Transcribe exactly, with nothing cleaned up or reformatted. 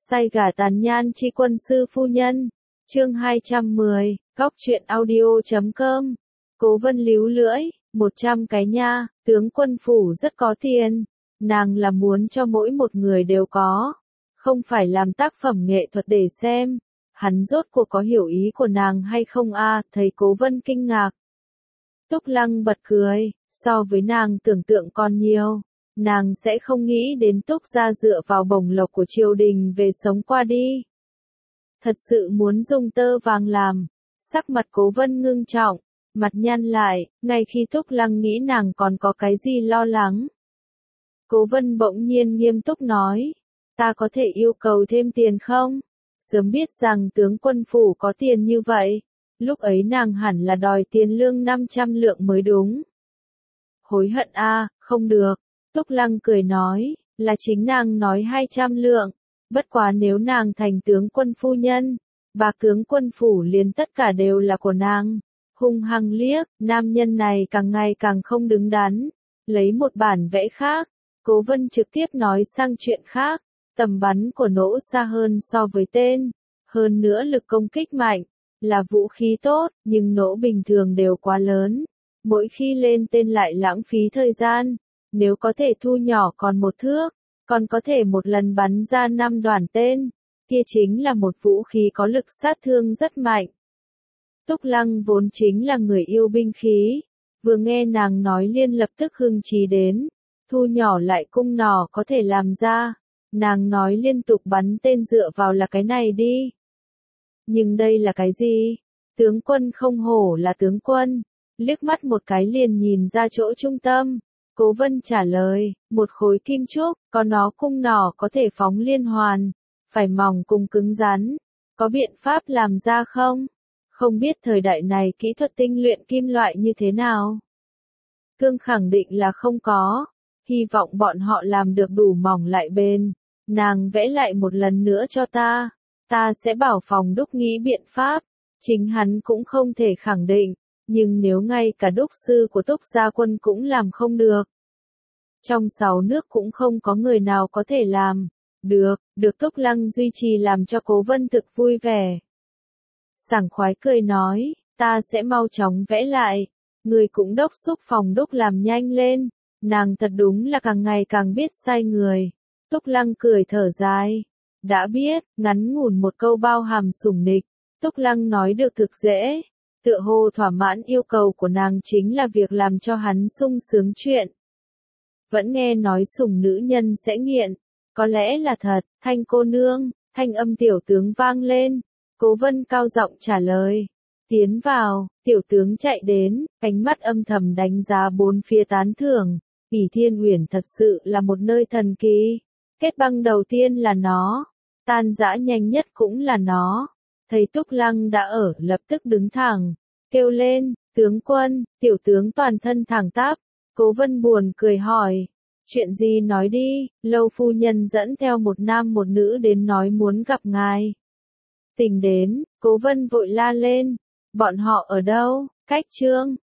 Say gà tàn nhan chi quân sư phu nhân. Chương hai trăm mười, góc truyện audio chấm com. Cố Vân líu lưỡi, một trăm cái nha, tướng quân phủ rất có tiền. Nàng là muốn cho mỗi một người đều có. Không phải làm tác phẩm nghệ thuật để xem. Hắn rốt cuộc có hiểu ý của nàng hay không a? À, thấy Cố Vân kinh ngạc. Túc Lăng bật cười, so với nàng tưởng tượng còn nhiều. Nàng sẽ không nghĩ đến Túc gia dựa vào bổng lộc của triều đình về sống qua đi. Thật sự muốn dùng tơ vàng làm. Sắc mặt Cố Vân ngưng trọng, mặt nhăn lại, ngay khi Túc Lăng nghĩ nàng còn có cái gì lo lắng. Cố Vân bỗng nhiên nghiêm túc nói, ta có thể yêu cầu thêm tiền không? Sớm biết rằng tướng quân phủ có tiền như vậy, lúc ấy nàng hẳn là đòi tiền lương năm trăm lượng mới đúng. Hối hận a, à, không được. Túc Lăng cười nói, là chính nàng nói hai trăm lượng, bất quá nếu nàng thành tướng quân phu nhân, bạc tướng quân phủ liền tất cả đều là của nàng. Hung hăng liếc, nam nhân này càng ngày càng không đứng đắn, lấy một bản vẽ khác, Cố Vân trực tiếp nói sang chuyện khác, tầm bắn của nỗ xa hơn so với tên, hơn nữa lực công kích mạnh, là vũ khí tốt, nhưng nỗ bình thường đều quá lớn, mỗi khi lên tên lại lãng phí thời gian. Nếu có thể thu nhỏ còn một thước, còn có thể một lần bắn ra năm đoàn tên, kia chính là một vũ khí có lực sát thương rất mạnh. Túc Lăng vốn chính là người yêu binh khí, vừa nghe nàng nói liền lập tức hưng trí đến, thu nhỏ lại cung nỏ có thể làm ra, nàng nói liên tục bắn tên dựa vào là cái này đi. Nhưng đây là cái gì? Tướng quân không hổ là tướng quân, liếc mắt một cái liền nhìn ra chỗ trung tâm. Cố Vân trả lời, một khối kim trúc, có nó cung nỏ có thể phóng liên hoàn, phải mỏng cùng cứng rắn, có biện pháp làm ra không? Không biết thời đại này kỹ thuật tinh luyện kim loại như thế nào? Cương khẳng định là không có, hy vọng bọn họ làm được đủ mỏng lại bền, nàng vẽ lại một lần nữa cho ta, ta sẽ bảo phòng đúc nghĩ biện pháp, chính hắn cũng không thể khẳng định. Nhưng nếu ngay cả đúc sư của Túc gia quân cũng làm không được, trong sáu nước cũng không có người nào có thể làm được, được Túc Lăng duy trì làm cho Cố Vân thực vui vẻ. Sảng khoái cười nói, ta sẽ mau chóng vẽ lại, người cũng đốc xúc phòng đúc làm nhanh lên, nàng thật đúng là càng ngày càng biết sai người. Túc Lăng cười thở dài, đã biết, ngắn ngủn một câu bao hàm sủng nịch, Túc Lăng nói được thực dễ. Tựa hồ thỏa mãn yêu cầu của nàng chính là việc làm cho hắn sung sướng chuyện. Vẫn nghe nói sủng nữ nhân sẽ nghiện, có lẽ là thật, Thanh cô nương, thanh âm tiểu tướng vang lên, Cố Vân cao giọng trả lời. Tiến vào, tiểu tướng chạy đến, ánh mắt âm thầm đánh giá bốn phía tán thưởng, Bỉ Thiên Uyển thật sự là một nơi thần kỳ, kết băng đầu tiên là nó, tan rã nhanh nhất cũng là nó. Thấy Túc Lăng đã ở, lập tức đứng thẳng, kêu lên, tướng quân, tiểu tướng toàn thân thẳng tắp. Cố Vân buồn cười hỏi, chuyện gì nói đi, lâu phu nhân dẫn theo một nam một nữ đến nói muốn gặp ngài. Tỉnh đến, Cố Vân vội la lên, bọn họ ở đâu, cách trương,